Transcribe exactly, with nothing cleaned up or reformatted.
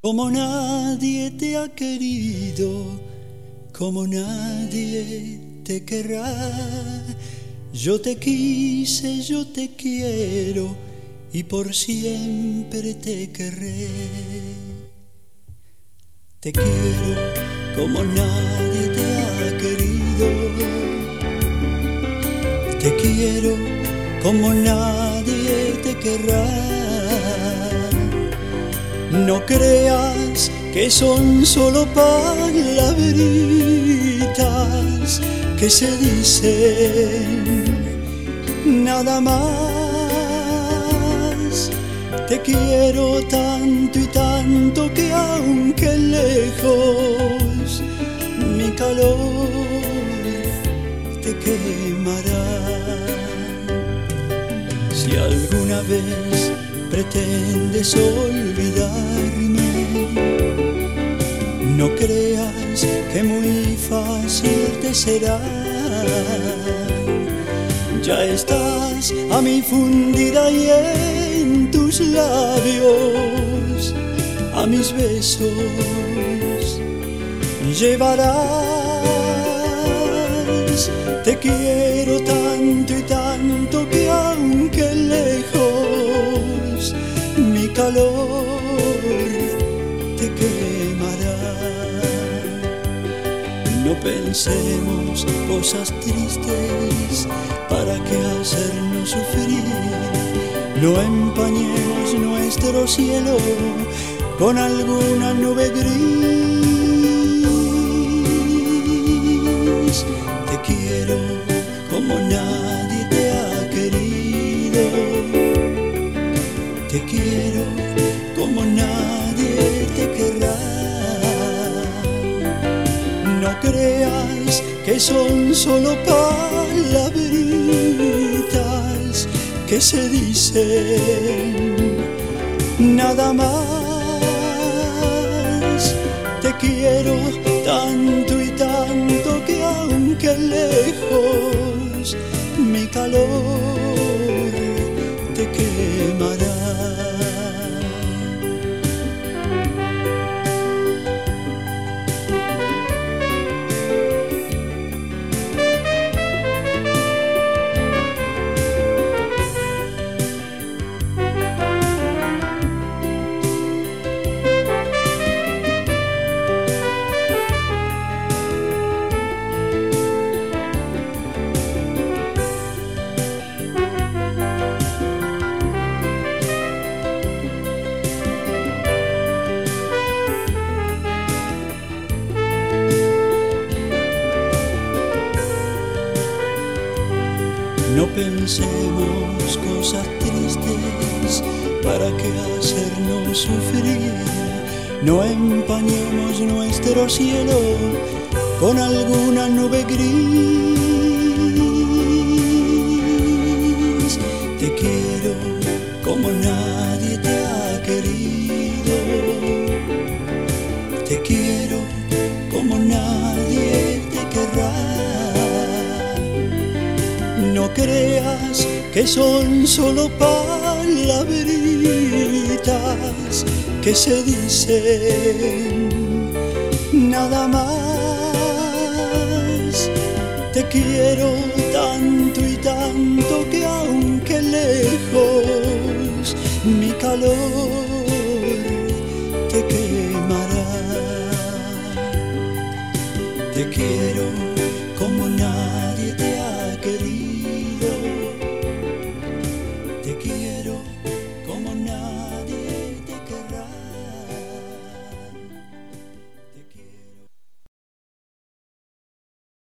Como nadie te ha querido, como nadie te querrá. Yo te quise, yo te quiero y por siempre te querré. Te quiero como nadie te ha querido. Te quiero como nadie te querrá. No creas que son solo palabritas que se dicen nada más. Te quiero tanto y tanto que aunque lejos mi calor te quemará. Si alguna vez pretendes olvidarme, no creas que muy fácil te será. Ya estás a mi fundida y en tus labios a mis besos llevarás. Te quiero tanto y tanto que aunque lejos mi calor te quemará. No pensemos cosas tristes para que hacernos sufrir. No empañemos nuestro cielo con alguna nube gris. Te quiero como nadie te ha querido. Te quiero como nadie te querrá. No creas que son solo palabritas que se dicen nada más. Te quiero tanto y tanto que aunque lejos mi calor te quemará. No pensemos cosas tristes para que hacernos sufrir. No empañemos nuestro cielo con alguna nube gris. Te quiero como nadie te ha querido. Te quiero como nadie te querrá. No creas que son solo palabritas que se dicen nada más. Te quiero tanto y tanto que aunque lejos mi calor te quemará. Te quiero como nadie te ha